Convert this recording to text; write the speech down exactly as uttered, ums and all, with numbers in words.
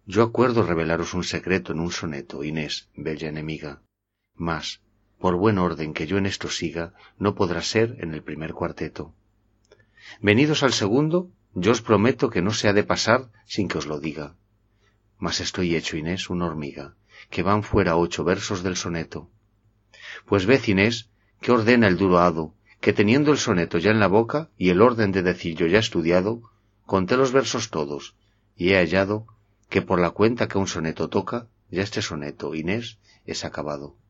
Yo acuerdo revelaros un secreto en un soneto, Inés, bella enemiga. Mas, por buen orden que yo en esto siga, no podrá ser en el primer cuarteto. Venidos al segundo, yo os prometo que no se ha de pasar sin que os lo diga. Mas estoy hecho, Inés, una hormiga, que van fuera ocho versos del soneto. Pues ved, Inés, que ordena el duro hado, que teniendo el soneto ya en la boca y el orden de decillo ya estudiado, conté los versos todos, y he hallado que por la cuenta que un soneto toca, ya este soneto, Inés, es acabado.